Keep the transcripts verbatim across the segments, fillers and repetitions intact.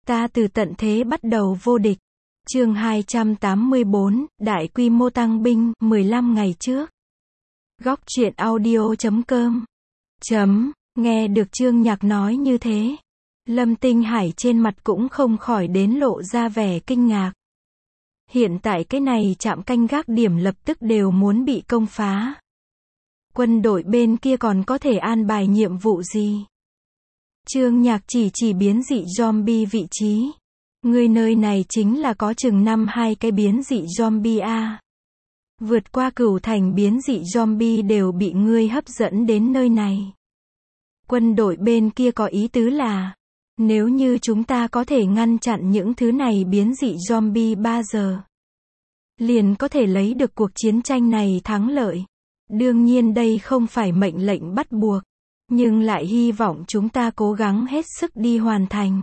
Ta từ tận thế bắt đầu vô địch. Chương hai trăm tám mươi bốn, đại quy mô tăng binh, mười lăm ngày trước. Góc truyện audio chấm com. Chấm, nghe được Trương Nhạc nói như thế. Lâm Tinh Hải trên mặt cũng không khỏi đến lộ ra vẻ kinh ngạc. Hiện tại cái này trạm canh gác điểm lập tức đều muốn bị công phá. Quân đội bên kia còn có thể an bài nhiệm vụ gì? Trương Nhạc chỉ chỉ biến dị zombie vị trí. Ngươi nơi này chính là có chừng năm hai cái biến dị zombie a. Vượt qua cửu thành biến dị zombie đều bị ngươi hấp dẫn đến nơi này. Quân đội bên kia có ý tứ là, nếu như chúng ta có thể ngăn chặn những thứ này biến dị zombie ba giờ, liền có thể lấy được cuộc chiến tranh này thắng lợi. Đương nhiên đây không phải mệnh lệnh bắt buộc, nhưng lại hy vọng chúng ta cố gắng hết sức đi hoàn thành.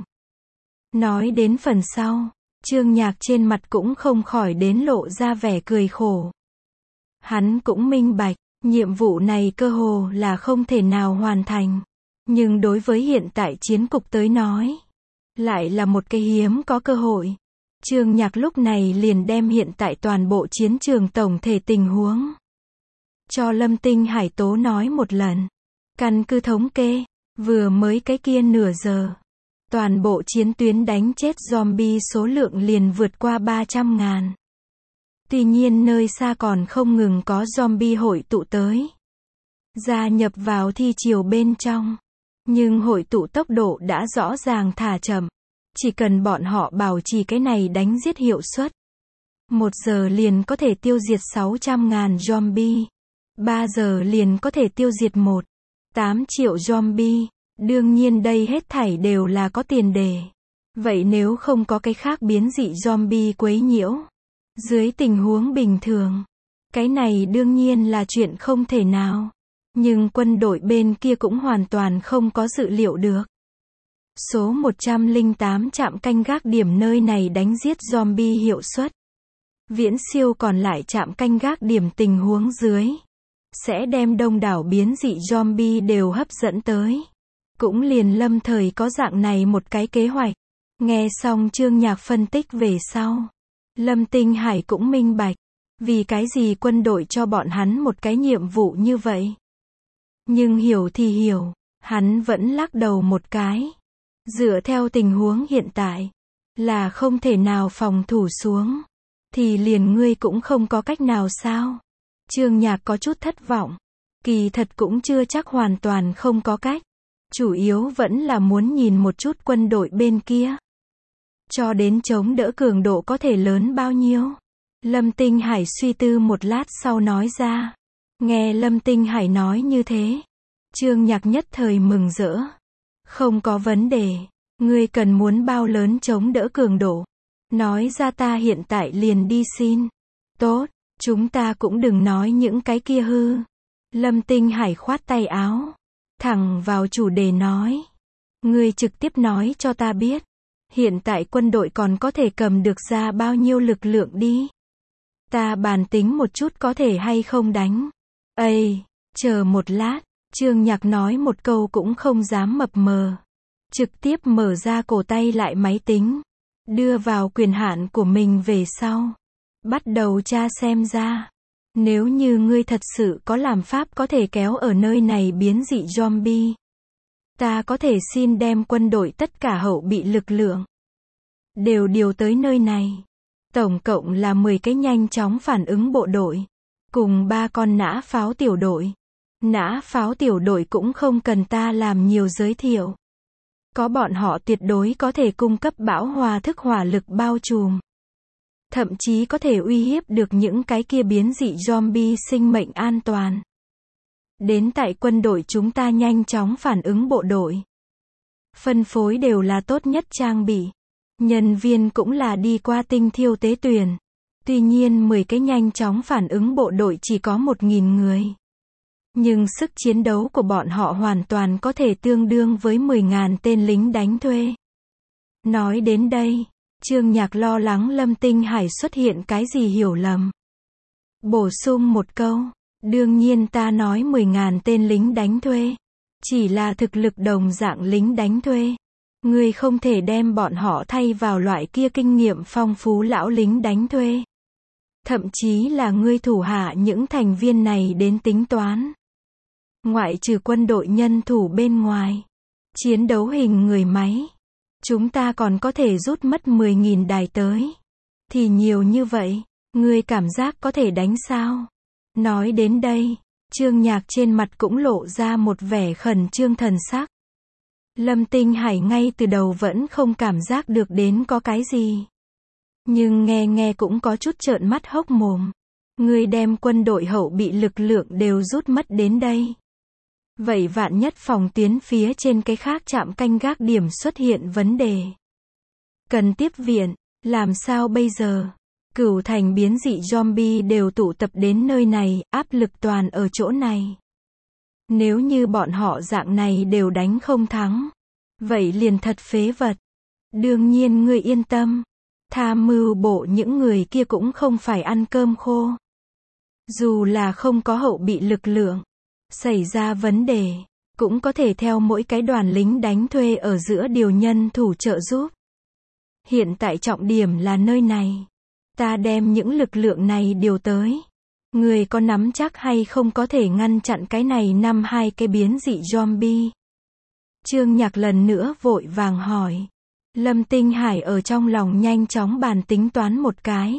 Nói đến phần sau, Trương Nhạc trên mặt cũng không khỏi đến lộ ra vẻ cười khổ. Hắn cũng minh bạch, nhiệm vụ này cơ hồ là không thể nào hoàn thành. Nhưng đối với hiện tại chiến cục tới nói, lại là một cái hiếm có cơ hội. Trương Nhạc lúc này liền đem hiện tại toàn bộ chiến trường tổng thể tình huống cho Lâm Tinh Hải tố nói một lần. Căn cứ thống kê, vừa mới cái kia nửa giờ, toàn bộ chiến tuyến đánh chết zombie số lượng liền vượt qua ba trăm ngàn. Tuy nhiên nơi xa còn không ngừng có zombie hội tụ tới, gia nhập vào thi triều bên trong. Nhưng hội tụ tốc độ đã rõ ràng thả chậm. Chỉ cần bọn họ bảo trì cái này đánh giết hiệu suất, một giờ liền có thể tiêu diệt sáu trăm ngàn zombie. Ba giờ liền có thể tiêu diệt một phẩy tám triệu zombie. Đương nhiên đây hết thảy đều là có tiền đề. Vậy nếu không có cái khác biến dị zombie quấy nhiễu, dưới tình huống bình thường, cái này đương nhiên là chuyện không thể nào. Nhưng quân đội bên kia cũng hoàn toàn không có dự liệu được. Số một trăm lẻ tám trạm canh gác điểm nơi này đánh giết zombie hiệu suất viễn siêu còn lại trạm canh gác điểm tình huống dưới. Sẽ đem đông đảo biến dị zombie đều hấp dẫn tới. Cũng liền lâm thời có dạng này một cái kế hoạch. Nghe xong Trương Nhạc phân tích về sau, Lâm Tinh Hải cũng minh bạch, vì cái gì quân đội cho bọn hắn một cái nhiệm vụ như vậy. Nhưng hiểu thì hiểu, hắn vẫn lắc đầu một cái. Dựa theo tình huống hiện tại, là không thể nào phòng thủ xuống. Thì liền ngươi cũng không có cách nào sao? Trương Nhạc có chút thất vọng. Kỳ thật cũng chưa chắc hoàn toàn không có cách. Chủ yếu vẫn là muốn nhìn một chút quân đội bên kia. Cho đến chống đỡ cường độ có thể lớn bao nhiêu? Lâm Tinh Hải suy tư một lát sau nói ra. Nghe Lâm Tinh Hải nói như thế, Trương Nhạc nhất thời mừng rỡ. Không có vấn đề, ngươi cần muốn bao lớn chống đỡ cường độ. Nói ra ta hiện tại liền đi xin. Tốt, chúng ta cũng đừng nói những cái kia hư. Lâm Tinh Hải khoát tay áo, thẳng vào chủ đề nói. Ngươi trực tiếp nói cho ta biết, hiện tại quân đội còn có thể cầm được ra bao nhiêu lực lượng đi. Ta bàn tính một chút có thể hay không đánh. Ây, chờ một lát, Trương Nhạc nói một câu cũng không dám mập mờ. Trực tiếp mở ra cổ tay lại máy tính, đưa vào quyền hạn của mình về sau. Bắt đầu tra xem ra. Nếu như ngươi thật sự có làm pháp có thể kéo ở nơi này biến dị zombie, ta có thể xin đem quân đội tất cả hậu bị lực lượng đều điều tới nơi này. Tổng cộng là mười cái nhanh chóng phản ứng bộ đội, cùng ba con nã pháo tiểu đội. Nã pháo tiểu đội cũng không cần ta làm nhiều giới thiệu. Có bọn họ tuyệt đối có thể cung cấp bão hòa thức hỏa lực bao trùm. Thậm chí có thể uy hiếp được những cái kia biến dị zombie sinh mệnh an toàn. Đến tại quân đội chúng ta nhanh chóng phản ứng bộ đội. Phân phối đều là tốt nhất trang bị. Nhân viên cũng là đi qua tinh thiêu tế tuyển. Tuy nhiên mười cái nhanh chóng phản ứng bộ đội chỉ có một nghìn người. Nhưng sức chiến đấu của bọn họ hoàn toàn có thể tương đương với mười ngàn tên lính đánh thuê. Nói đến đây, Trương Nhạc lo lắng Lâm Tinh Hải xuất hiện cái gì hiểu lầm. Bổ sung một câu, đương nhiên ta nói mười ngàn tên lính đánh thuê. Chỉ là thực lực đồng dạng lính đánh thuê. Ngươi không thể đem bọn họ thay vào loại kia kinh nghiệm phong phú lão lính đánh thuê. Thậm chí là ngươi thủ hạ những thành viên này đến tính toán. Ngoại trừ quân đội nhân thủ bên ngoài, chiến đấu hình người máy, chúng ta còn có thể rút mất mười nghìn đài tới. Thì nhiều như vậy, ngươi cảm giác có thể đánh sao? Nói đến đây, Trương Nhạc trên mặt cũng lộ ra một vẻ khẩn trương thần sắc. Lâm Tinh Hải ngay từ đầu vẫn không cảm giác được đến có cái gì. Nhưng nghe nghe cũng có chút trợn mắt hốc mồm. Ngươi đem quân đội hậu bị lực lượng đều rút mất đến đây. Vậy vạn nhất phòng tuyến phía trên cái khác trạm canh gác điểm xuất hiện vấn đề. Cần tiếp viện, làm sao bây giờ? Cửu thành biến dị zombie đều tụ tập đến nơi này, áp lực toàn ở chỗ này. Nếu như bọn họ dạng này đều đánh không thắng, vậy liền thật phế vật. Đương nhiên ngươi yên tâm, tham mưu bộ những người kia cũng không phải ăn cơm khô. Dù là không có hậu bị lực lượng, xảy ra vấn đề, cũng có thể theo mỗi cái đoàn lính đánh thuê ở giữa điều nhân thủ trợ giúp. Hiện tại trọng điểm là nơi này. Ta đem những lực lượng này điều tới. Người có nắm chắc hay không có thể ngăn chặn cái này năm hai cái biến dị zombie? Trương Nhạc lần nữa vội vàng hỏi. Lâm Tinh Hải ở trong lòng nhanh chóng bàn tính toán một cái.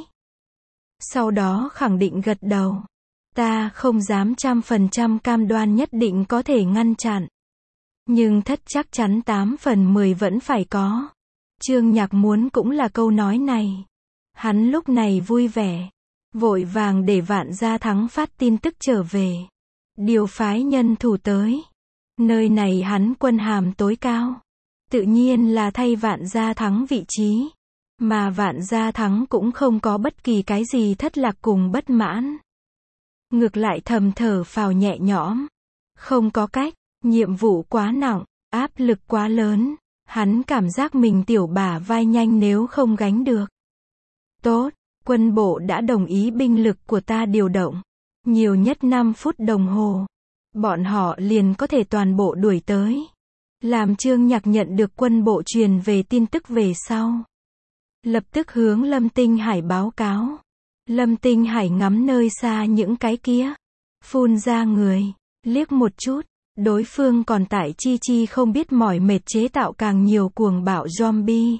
Sau đó khẳng định gật đầu. Ta không dám trăm phần trăm cam đoan nhất định có thể ngăn chặn. Nhưng thất chắc chắn tám phần mười vẫn phải có. Trương Nhạc muốn cũng là câu nói này. Hắn lúc này vui vẻ. Vội vàng để Vạn Gia Thắng phát tin tức trở về. Điều phái nhân thủ tới. Nơi này hắn quân hàm tối cao. Tự nhiên là thay Vạn Gia Thắng vị trí. Mà Vạn Gia Thắng cũng không có bất kỳ cái gì thất lạc cùng bất mãn. Ngược lại thầm thở phào nhẹ nhõm. Không có cách, nhiệm vụ quá nặng, áp lực quá lớn. Hắn cảm giác mình tiểu bả vai nhanh nếu không gánh được. Tốt, quân bộ đã đồng ý binh lực của ta điều động. Nhiều nhất năm phút đồng hồ. Bọn họ liền có thể toàn bộ đuổi tới. Làm Trương Nhạc nhận được quân bộ truyền về tin tức về sau. Lập tức hướng Lâm Tinh Hải báo cáo. Lâm Tinh Hải ngắm nơi xa những cái kia. Phun ra người, liếc một chút. Đối phương còn tại chi chi không biết mỏi mệt chế tạo càng nhiều cuồng bạo zombie.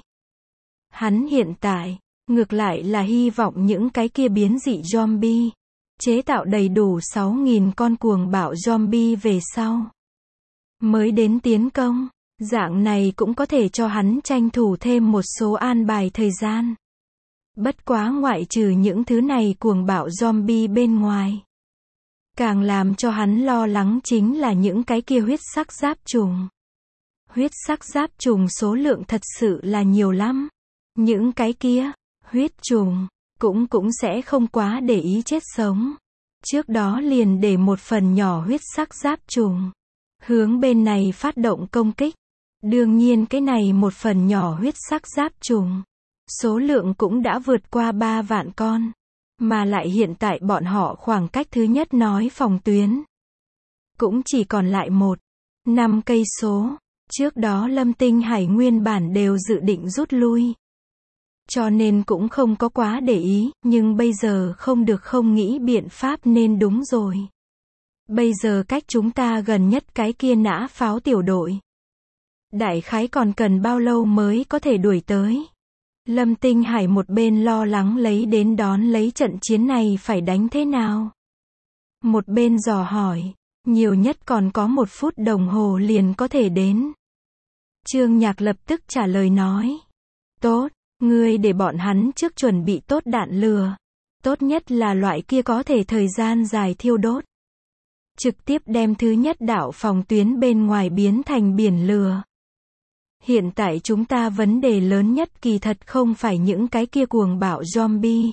Hắn hiện tại, ngược lại là hy vọng những cái kia biến dị zombie. Chế tạo đầy đủ sáu nghìn con cuồng bạo zombie về sau. Mới đến tiến công. Dạng này cũng có thể cho hắn tranh thủ thêm một số an bài thời gian. Bất quá ngoại trừ những thứ này cuồng bạo zombie bên ngoài. Càng làm cho hắn lo lắng chính là những cái kia huyết sắc giáp trùng. Huyết sắc giáp trùng số lượng thật sự là nhiều lắm. Những cái kia, huyết trùng, cũng cũng sẽ không quá để ý chết sống. Trước đó liền để một phần nhỏ huyết sắc giáp trùng. Hướng bên này phát động công kích. Đương nhiên cái này một phần nhỏ huyết sắc giáp trùng. Số lượng cũng đã vượt qua ba vạn con. Mà lại hiện tại bọn họ khoảng cách thứ nhất nói phòng tuyến. Cũng chỉ còn lại một, năm cây số. Trước đó Lâm Tinh Hải nguyên bản đều dự định rút lui. Cho nên cũng không có quá để ý, nhưng bây giờ không được không nghĩ biện pháp nên đúng rồi. Bây giờ cách chúng ta gần nhất cái kia nã pháo tiểu đội. Đại khái còn cần bao lâu mới có thể đuổi tới. Lâm Tinh Hải một bên lo lắng lấy đến đón lấy trận chiến này phải đánh thế nào. Một bên dò hỏi, nhiều nhất còn có một phút đồng hồ liền có thể đến. Trương Nhạc lập tức trả lời nói. Tốt, ngươi để bọn hắn trước chuẩn bị tốt đạn lửa. Tốt nhất là loại kia có thể thời gian dài thiêu đốt. Trực tiếp đem thứ nhất đạo phòng tuyến bên ngoài biến thành biển lửa. Hiện tại chúng ta vấn đề lớn nhất kỳ thật không phải những cái kia cuồng bạo zombie.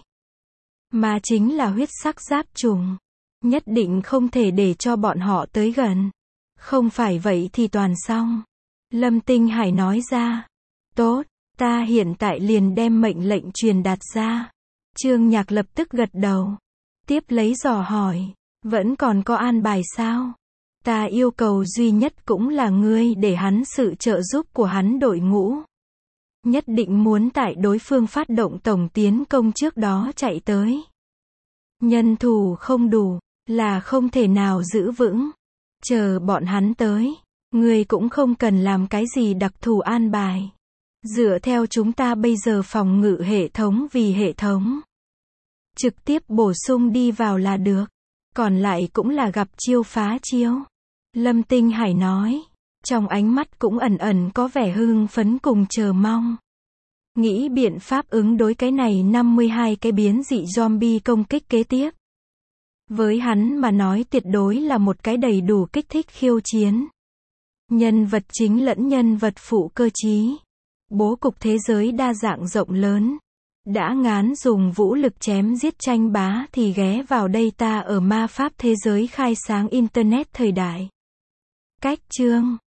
Mà chính là huyết sắc giáp trùng. Nhất định không thể để cho bọn họ tới gần. Không phải vậy thì toàn xong. Lâm Tinh Hải nói ra. Tốt, ta hiện tại liền đem mệnh lệnh truyền đạt ra. Trương Nhạc lập tức gật đầu. Tiếp lấy dò hỏi. Vẫn còn có an bài sao? Ta yêu cầu duy nhất cũng là ngươi để hắn sự trợ giúp của hắn đội ngũ. Nhất định muốn tại đối phương phát động tổng tiến công trước đó chạy tới. Nhân thủ không đủ, là không thể nào giữ vững. Chờ bọn hắn tới, ngươi cũng không cần làm cái gì đặc thù an bài. Dựa theo chúng ta bây giờ phòng ngự hệ thống vì hệ thống. Trực tiếp bổ sung đi vào là được. Còn lại cũng là gặp chiêu phá chiêu. Lâm Tinh Hải nói. Trong ánh mắt cũng ẩn ẩn có vẻ hưng phấn cùng chờ mong. Nghĩ biện pháp ứng đối cái này năm mươi hai cái biến dị zombie công kích kế tiếp. Với hắn mà nói tuyệt đối là một cái đầy đủ kích thích khiêu chiến. Nhân vật chính lẫn nhân vật phụ cơ chí. Bố cục thế giới đa dạng rộng lớn. Đã ngán dùng vũ lực chém giết tranh bá thì ghé vào đây ta ở ma pháp thế giới khai sáng Internet thời đại. Cách chương